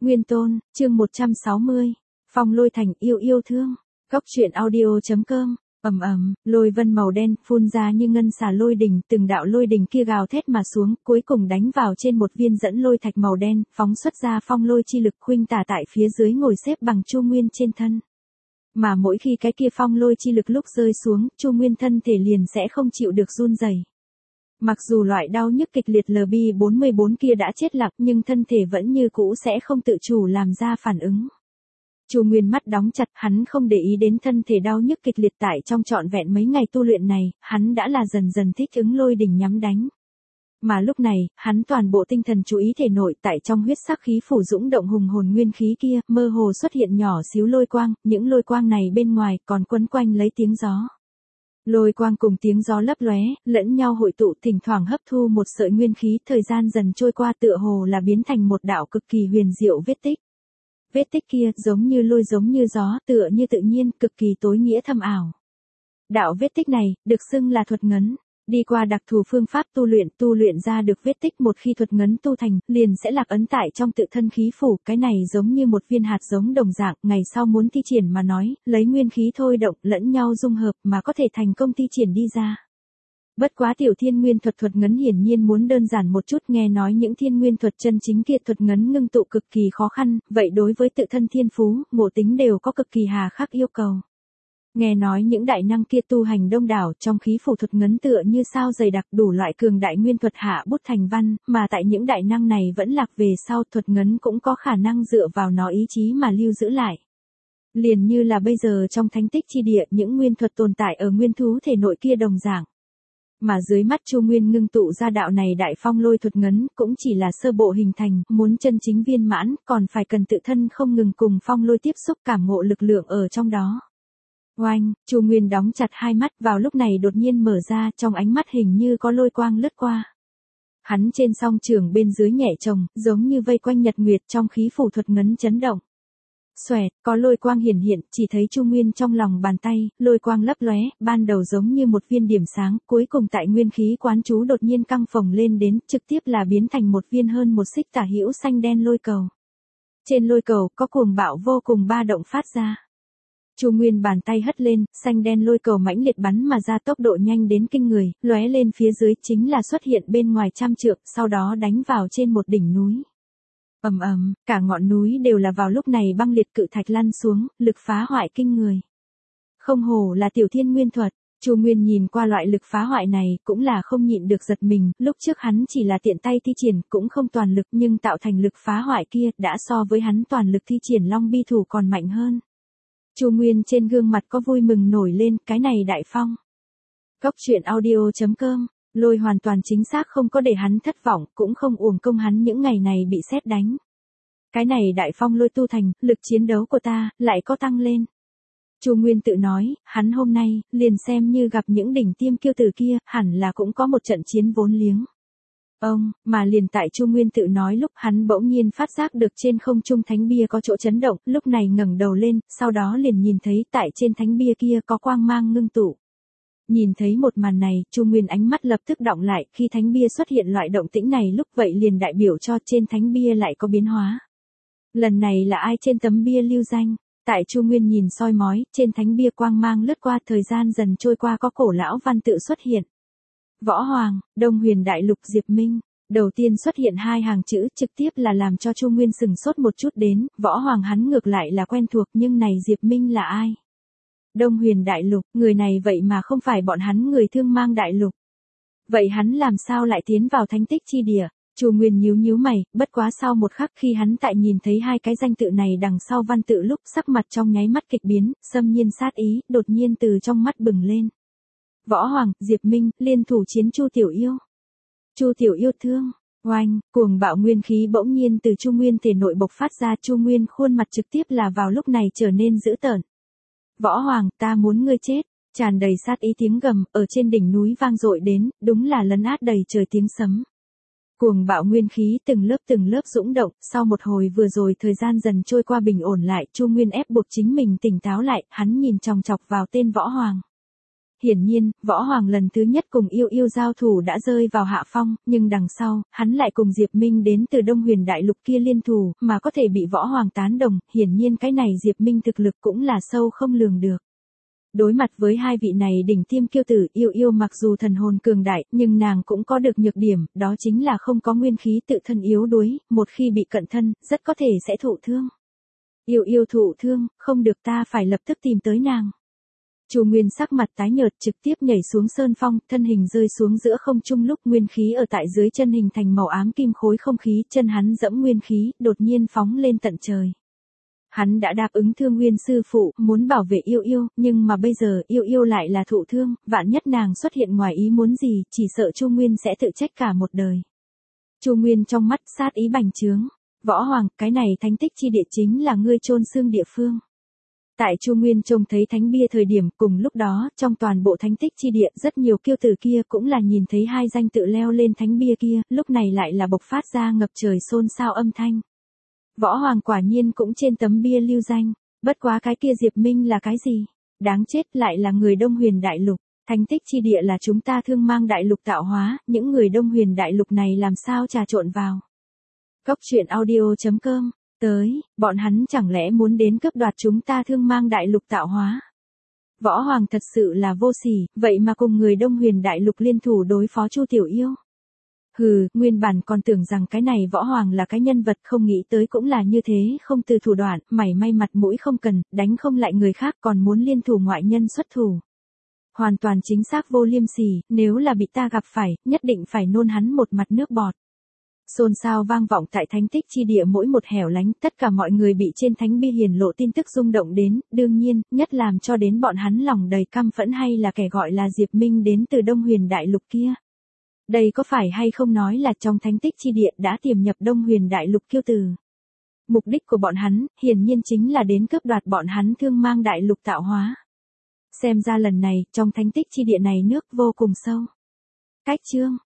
Nguyên Tôn, chương 160. Phong Lôi Thành yêu yêu thương. Góc truyện audio.com. Lôi vân màu đen phun ra như ngân xà lôi đình, từng đạo lôi đình kia gào thét mà xuống, cuối cùng đánh vào trên một viên dẫn lôi thạch màu đen, phóng xuất ra phong lôi chi lực khuynh tả tại phía dưới ngồi xếp bằng Chu Nguyên trên thân. Mà mỗi khi cái kia phong lôi chi lực lúc rơi xuống, Chu Nguyên thân thể liền sẽ không chịu được run rẩy. Mặc dù loại đau nhức kịch liệt LB44 kia đã chết lặng, nhưng thân thể vẫn như cũ sẽ không tự chủ làm ra phản ứng. Chu Nguyên mắt đóng chặt, hắn không để ý đến thân thể đau nhức kịch liệt tại trong trọn vẹn mấy ngày tu luyện này, hắn đã là dần dần thích ứng lôi đỉnh nhắm đánh. Mà lúc này, hắn toàn bộ tinh thần chú ý thể nội, tại trong huyết sắc khí phủ dũng động hùng hồn nguyên khí kia, mơ hồ xuất hiện nhỏ xíu lôi quang, những lôi quang này bên ngoài còn quấn quanh lấy tiếng gió. Lôi quang cùng tiếng gió lấp lóe, lẫn nhau hội tụ, thỉnh thoảng hấp thu một sợi nguyên khí, thời gian dần trôi qua tựa hồ là biến thành một đạo cực kỳ huyền diệu vết tích. Vết tích kia giống như lôi giống như gió, tựa như tự nhiên, cực kỳ tối nghĩa thâm ảo. Đạo vết tích này, được xưng là thuật ngấn. Đi qua đặc thù phương pháp tu luyện ra được vết tích, một khi thuật ngấn tu thành, liền sẽ lạc ấn tại trong tự thân khí phủ, cái này giống như một viên hạt giống đồng dạng, ngày sau muốn thi triển mà nói, lấy nguyên khí thôi động, lẫn nhau dung hợp mà có thể thành công thi triển đi ra. Bất quá tiểu thiên nguyên thuật ngấn hiển nhiên muốn đơn giản một chút, nghe nói những thiên nguyên thuật chân chính kia thuật ngấn ngưng tụ cực kỳ khó khăn, vậy đối với tự thân thiên phú, ngộ tính đều có cực kỳ hà khắc yêu cầu. Nghe nói những đại năng kia tu hành đông đảo, trong khí phủ thuật ngấn tựa như sao dày đặc, đủ loại cường đại nguyên thuật hạ bút thành văn, mà tại những đại năng này vẫn lạc về sau, thuật ngấn cũng có khả năng dựa vào nó ý chí mà lưu giữ lại. Liền như là bây giờ trong thánh tích chi địa, những nguyên thuật tồn tại ở nguyên thú thể nội kia đồng dạng. Mà dưới mắt Chu Nguyên ngưng tụ ra đạo này đại phong lôi thuật ngấn, cũng chỉ là sơ bộ hình thành, muốn chân chính viên mãn, còn phải cần tự thân không ngừng cùng phong lôi tiếp xúc, cảm ngộ lực lượng ở trong đó. Oanh, Chu Nguyên đóng chặt hai mắt, vào lúc này đột nhiên mở ra, trong ánh mắt hình như có lôi quang lướt qua. Hắn trên song trường bên dưới nhẹ trồng, giống như vây quanh nhật nguyệt, trong khí phủ thuật ngấn chấn động. Xoẹt, có lôi quang hiển hiện, chỉ thấy Chu Nguyên trong lòng bàn tay, lôi quang lấp lóe, ban đầu giống như một viên điểm sáng, cuối cùng tại nguyên khí quán chú đột nhiên căng phồng lên đến, trực tiếp là biến thành một viên hơn một xích tả hữu xanh đen lôi cầu. Trên lôi cầu có cuồng bạo vô cùng ba động phát ra. Chu Nguyên bàn tay hất lên, xanh đen lôi cầu mãnh liệt bắn mà ra, tốc độ nhanh đến kinh người, lóe lên phía dưới chính là xuất hiện bên ngoài trăm trượng, sau đó đánh vào trên một đỉnh núi. Cả ngọn núi đều là vào lúc này băng liệt cự thạch lăn xuống, lực phá hoại kinh người. Không hổ là tiểu thiên nguyên thuật, Chu Nguyên nhìn qua loại lực phá hoại này, cũng là không nhịn được giật mình, lúc trước hắn chỉ là tiện tay thi triển, cũng không toàn lực, nhưng tạo thành lực phá hoại kia, đã so với hắn toàn lực thi triển Long Bi Thủ còn mạnh hơn. Chu Nguyên trên gương mặt có vui mừng nổi lên, cái này đại phong. Góc truyện audio.com. Lôi hoàn toàn chính xác không có để hắn thất vọng, cũng không uổng công hắn những ngày này bị sét đánh. Cái này đại phong lôi tu thành, lực chiến đấu của ta, lại có tăng lên. Chu Nguyên tự nói, hắn hôm nay, liền xem như gặp những đỉnh tiêm kiêu tử kia, hẳn là cũng có một trận chiến vốn liếng. Mà liền tại Chu Nguyên tự nói lúc hắn bỗng nhiên phát giác được trên không trung thánh bia có chỗ chấn động, lúc này ngẩng đầu lên, sau đó liền nhìn thấy tại trên thánh bia kia có quang mang ngưng tụ. Nhìn thấy một màn này, Chu Nguyên ánh mắt lập tức đọng lại, khi thánh bia xuất hiện loại động tĩnh này lúc vậy liền đại biểu cho trên thánh bia lại có biến hóa. Lần này là ai trên tấm bia lưu danh? Tại Chu Nguyên nhìn soi mói, trên thánh bia quang mang lướt qua, thời gian dần trôi qua có cổ lão văn tự xuất hiện. Võ Hoàng, Đông Huyền Đại Lục Diệp Minh. Đầu tiên xuất hiện hai hàng chữ, trực tiếp là làm cho Chu Nguyên sừng sốt một chút đến, Võ Hoàng hắn ngược lại là quen thuộc, nhưng này Diệp Minh là ai? Đông Huyền Đại Lục, người này vậy mà không phải bọn hắn người Thương Mang Đại Lục. Vậy hắn làm sao lại tiến vào thánh tích chi địa? Chu Nguyên nhíu mày, bất quá sau một khắc khi hắn tại nhìn thấy hai cái danh tự này đằng sau văn tự lúc, sắc mặt trong nháy mắt kịch biến, xâm nhiên sát ý, đột nhiên từ trong mắt bừng lên. Võ Hoàng, Diệp Minh, liên thủ chiến Chu Tiểu Yêu. Chu Tiểu Yêu thương. Oanh, cuồng bạo nguyên khí bỗng nhiên từ Chu Nguyên thể nội bộc phát ra, Chu Nguyên khuôn mặt trực tiếp là vào lúc này trở nên dữ tợn. Võ Hoàng, ta muốn ngươi chết. Tràn đầy sát ý tiếng gầm, ở trên đỉnh núi vang dội đến, đúng là lấn át đầy trời tiếng sấm. Cuồng bạo nguyên khí từng lớp dũng động, sau một hồi vừa rồi thời gian dần trôi qua bình ổn lại, Chu Nguyên ép buộc chính mình tỉnh táo lại, hắn nhìn chòng chọc vào tên Võ Hoàng. Hiển nhiên, Võ Hoàng lần thứ nhất cùng Yêu Yêu giao thủ đã rơi vào hạ phong, nhưng đằng sau, hắn lại cùng Diệp Minh đến từ Đông Huyền Đại Lục kia liên thủ, mà có thể bị Võ Hoàng tán đồng, hiển nhiên cái này Diệp Minh thực lực cũng là sâu không lường được. Đối mặt với hai vị này đỉnh tiêm kiêu tử, Yêu Yêu mặc dù thần hồn cường đại, nhưng nàng cũng có được nhược điểm, đó chính là không có nguyên khí, tự thân yếu đuối, một khi bị cận thân, rất có thể sẽ thụ thương. Yêu Yêu thụ thương, không được, ta phải lập tức tìm tới nàng. Chu Nguyên sắc mặt tái nhợt, trực tiếp nhảy xuống sơn phong, thân hình rơi xuống giữa không trung, lúc nguyên khí ở tại dưới chân hình thành màu ám kim khối không khí, chân hắn dẫm nguyên khí, đột nhiên phóng lên tận trời. Hắn đã đáp ứng Thương Nguyên sư phụ, muốn bảo vệ Yêu Yêu, nhưng mà bây giờ Yêu Yêu lại là thụ thương, vạn nhất nàng xuất hiện ngoài ý muốn gì, chỉ sợ Chu Nguyên sẽ tự trách cả một đời. Chu Nguyên trong mắt sát ý bành trướng. Võ Hoàng, cái này thánh tích chi địa chính là ngươi chôn xương địa phương. Tại Chu Nguyên trông thấy thánh bia thời điểm, cùng lúc đó, trong toàn bộ thánh tích chi địa, rất nhiều kiêu tử kia cũng là nhìn thấy hai danh tự leo lên thánh bia kia, lúc này lại là bộc phát ra ngập trời xôn xao âm thanh. Võ Hoàng quả nhiên cũng trên tấm bia lưu danh, bất quá cái kia Diệp Minh là cái gì? Đáng chết, lại là người Đông Huyền Đại Lục. Thánh tích chi địa là chúng ta Thương Mang Đại Lục tạo hóa, những người Đông Huyền Đại Lục này làm sao trà trộn vào. Cốc truyện audio.com, tới, bọn hắn chẳng lẽ muốn đến cướp đoạt chúng ta Thương Mang Đại Lục tạo hóa. Võ Hoàng thật sự là vô sỉ, vậy mà cùng người Đông Huyền Đại Lục liên thủ đối phó Chu Tiểu Yêu. Hừ, nguyên bản còn tưởng rằng cái này Võ Hoàng là cái nhân vật, không nghĩ tới cũng là như thế, không từ thủ đoạn, mảy may mặt mũi không cần, đánh không lại người khác còn muốn liên thủ ngoại nhân xuất thủ. Hoàn toàn chính xác vô liêm sỉ, nếu là bị ta gặp phải, nhất định phải nôn hắn một mặt nước bọt. Xôn xao vang vọng tại thánh tích chi địa mỗi một hẻo lánh, tất cả mọi người bị trên thánh bia hiển lộ tin tức rung động đến, đương nhiên, nhất làm cho đến bọn hắn lòng đầy căm phẫn hay là kẻ gọi là Diệp Minh đến từ Đông Huyền Đại Lục kia. Đây có phải hay không nói là trong thánh tích chi địa đã tiềm nhập Đông Huyền Đại Lục kiêu tử. Mục đích của bọn hắn, hiển nhiên chính là đến cướp đoạt bọn hắn Thương Mang Đại Lục tạo hóa. Xem ra lần này, trong thánh tích chi địa này nước vô cùng sâu. Cách chương